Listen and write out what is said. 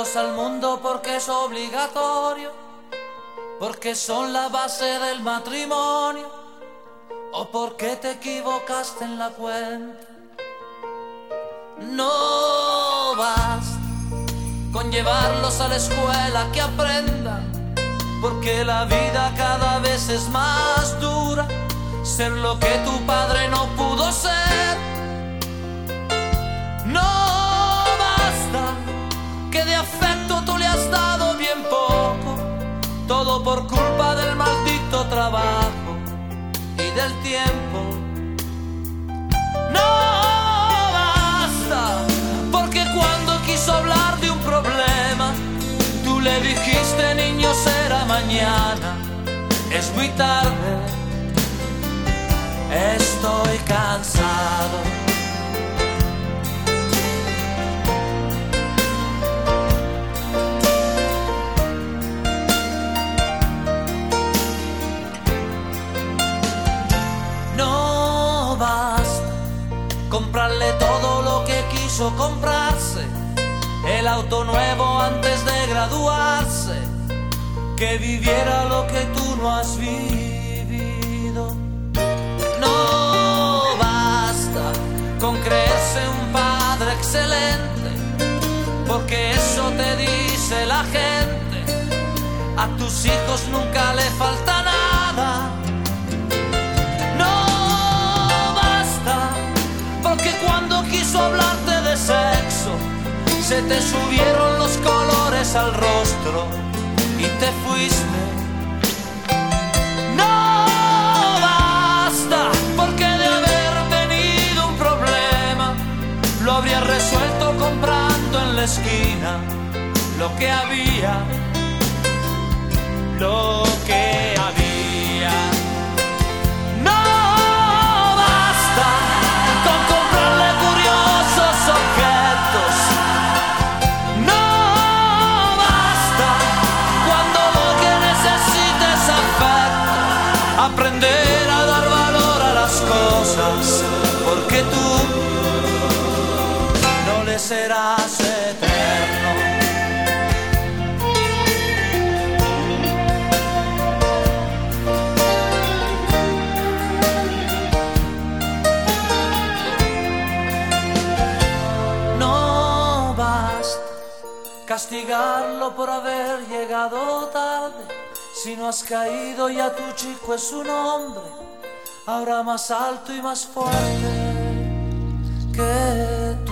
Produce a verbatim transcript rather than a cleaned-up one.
Traerlos al mundo porque es obligatorio, porque son la base del matrimonio, o porque te equivocaste en la cuenta. No basta con llevarlos a la escuela que aprendan, porque la vida cada vez es más dura. Ser lo que tu padre no pudo ser. No basta que de afecto tú le has dado bien poco, todo por culpa del maldito trabajo y del tiempo. No basta porque cuando quiso hablar de un problema, tú le dijiste: niño, será mañana. Es muy tarde, estoy cansado. No basta comprarle todo lo que quiso comprarse, el auto nuevo antes de graduarse, que viviera lo que tú no has vivido. No basta con creerse un padre excelente, porque eso te dice la gente. A tus hijos nunca le falta nada. No basta porque cuando quiso hablarte de sexo, se te subieron los colores al rostro y te fuiste. No basta porque de haber tenido un problema, lo habrías resuelto comprando en la esquina lo que había, lo que había. No basta con comprarle curiosos objetos. No basta cuando lo que necesites es afecto, aprender a dar valor a las cosas, porque tú no le serás eterno. No basta castigarlo por haber llegado tarde, si no has caído ya tu chico es un hombre, ahora más alto y más fuerte que tú.